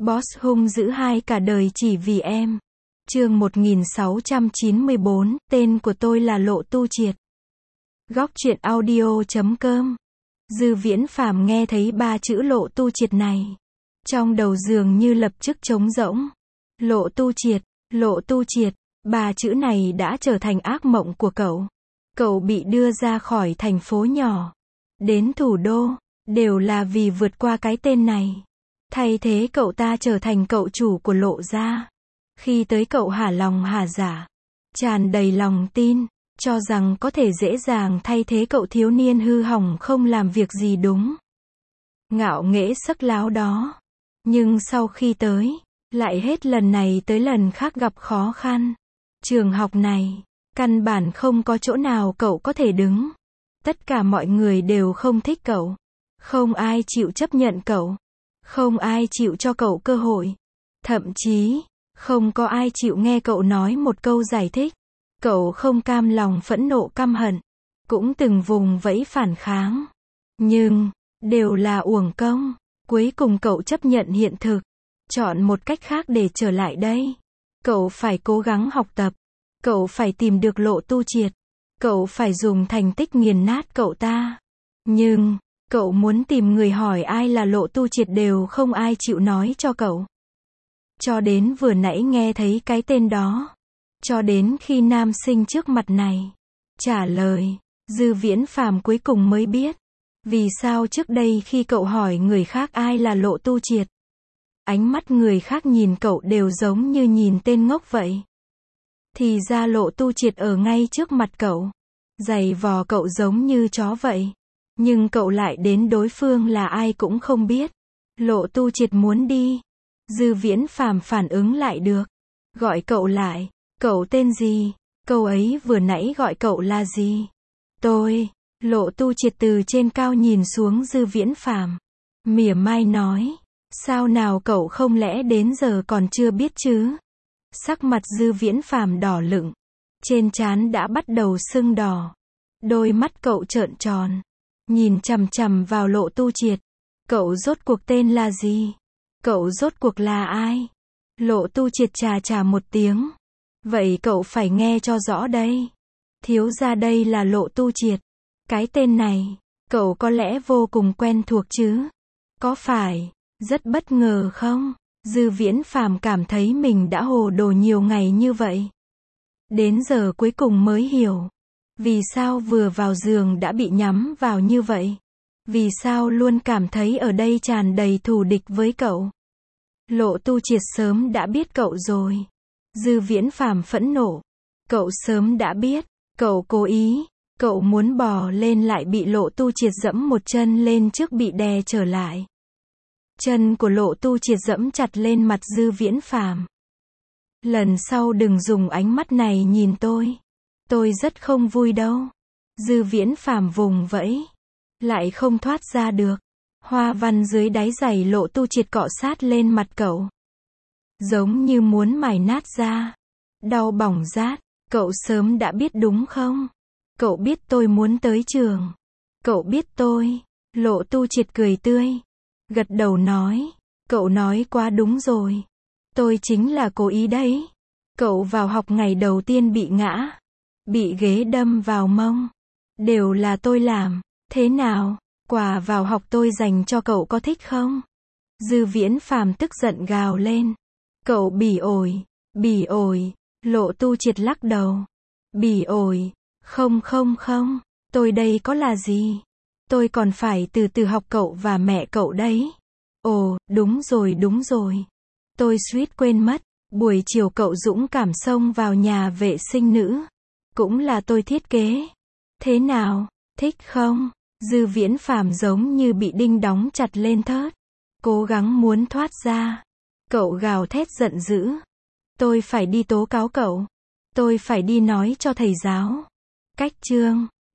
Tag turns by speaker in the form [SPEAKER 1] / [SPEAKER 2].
[SPEAKER 1] Boss hung dữ hai cả đời chỉ vì em. Chương 1694, tên của tôi là Lộ Tu Triệt. Góc truyện audio.com. Dư Viễn Phàm nghe thấy ba chữ Lộ Tu Triệt này, trong đầu dường như lập tức trống rỗng. Lộ Tu Triệt, Lộ Tu Triệt, ba chữ này đã trở thành ác mộng của cậu. Cậu bị đưa ra khỏi thành phố nhỏ, đến thủ đô, đều là vì vượt qua cái tên này. Thay thế cậu ta trở thành cậu chủ của Lộ gia. Khi tới cậu hả lòng hả dạ, tràn đầy lòng tin, cho rằng có thể dễ dàng thay thế cậu thiếu niên hư hỏng không làm việc gì đúng, ngạo nghễ sắc láo đó. Nhưng sau khi tới, lại hết lần này tới lần khác gặp khó khăn. Trường học này, căn bản không có chỗ nào cậu có thể đứng. Tất cả mọi người đều không thích cậu. Không ai chịu chấp nhận cậu. Không ai chịu cho cậu cơ hội. Thậm chí, không có ai chịu nghe cậu nói một câu giải thích. Cậu không cam lòng phẫn nộ căm hận. Cũng từng vùng vẫy phản kháng. Nhưng, đều là uổng công. Cuối cùng cậu chấp nhận hiện thực. Chọn một cách khác để trở lại đây. Cậu phải cố gắng học tập. Cậu phải tìm được Lộ Tu Triệt. Cậu phải dùng thành tích nghiền nát cậu ta. Nhưng, cậu muốn tìm người hỏi ai là Lộ Tu Triệt đều không ai chịu nói cho cậu. Cho đến vừa nãy nghe thấy cái tên đó. Cho đến khi nam sinh trước mặt này trả lời, Dư Viễn Phàm cuối cùng mới biết. Vì sao trước đây khi cậu hỏi người khác ai là Lộ Tu Triệt, ánh mắt người khác nhìn cậu đều giống như nhìn tên ngốc vậy. Thì ra Lộ Tu Triệt ở ngay trước mặt cậu, giày vò cậu giống như chó vậy. Nhưng cậu lại đến đối phương là ai cũng không biết. Lộ Tu Triệt muốn đi. Dư Viễn Phàm phản ứng lại được. Gọi cậu lại. Cậu tên gì? Câu ấy vừa nãy gọi cậu là gì? Tôi. Lộ Tu Triệt từ trên cao nhìn xuống Dư Viễn Phàm, mỉa mai nói. Sao nào cậu không lẽ đến giờ còn chưa biết chứ? Sắc mặt Dư Viễn Phàm đỏ lựng. Trên trán đã bắt đầu sưng đỏ. Đôi mắt cậu trợn tròn. Nhìn chằm chằm vào Lộ Tu Triệt. Cậu rốt cuộc tên là gì? Cậu rốt cuộc là ai? Lộ Tu Triệt chà chà một tiếng. Vậy cậu phải nghe cho rõ đây. Thiếu gia đây là Lộ Tu Triệt. Cái tên này, cậu có lẽ vô cùng quen thuộc chứ? Có phải rất bất ngờ không? Dư Viễn Phàm cảm thấy mình đã hồ đồ nhiều ngày như vậy. Đến giờ cuối cùng mới hiểu. Vì sao vừa vào giường đã bị nhắm vào như vậy? Vì sao luôn cảm thấy ở đây tràn đầy thù địch với cậu? Lộ Tu Triệt sớm đã biết cậu rồi. Dư Viễn Phàm phẫn nộ. Cậu sớm đã biết. Cậu cố ý. Cậu muốn bò lên lại bị Lộ Tu Triệt dẫm một chân lên trước bị đè trở lại. Chân của Lộ Tu Triệt dẫm chặt lên mặt Dư Viễn Phàm. Lần sau đừng dùng ánh mắt này nhìn tôi. Tôi rất không vui đâu. Dư Viễn Phàm vùng vẫy. Lại không thoát ra được. Hoa văn dưới đáy giày Lộ Tu Triệt cọ sát lên mặt cậu. Giống như muốn mài nát ra. Đau bỏng rát. Cậu sớm đã biết đúng không? Cậu biết tôi muốn tới trường. Cậu biết tôi. Lộ Tu Triệt cười tươi. Gật đầu nói. Cậu nói quá đúng rồi. Tôi chính là cố ý đấy. Cậu vào học ngày đầu tiên bị ngã. Bị ghế đâm vào mông. Đều là tôi làm. Thế nào? Quà vào học tôi dành cho cậu có thích không? Dư Viễn Phàm tức giận gào lên. Cậu bỉ ổi. Bỉ ổi. Lộ Tu Triệt lắc đầu. Bỉ ổi. Không không không. Tôi đây có là gì? Tôi còn phải từ từ học cậu và mẹ cậu đấy. Ồ, đúng rồi. Tôi suýt quên mất. Buổi chiều cậu dũng cảm xông vào nhà vệ sinh nữ. Cũng là tôi thiết kế. Thế nào? Thích không? Dư Viễn Phàm giống như bị đinh đóng chặt lên thớt. Cố gắng muốn thoát ra. Cậu gào thét giận dữ. Tôi phải đi tố cáo cậu. Tôi phải đi nói cho thầy giáo. Cách chương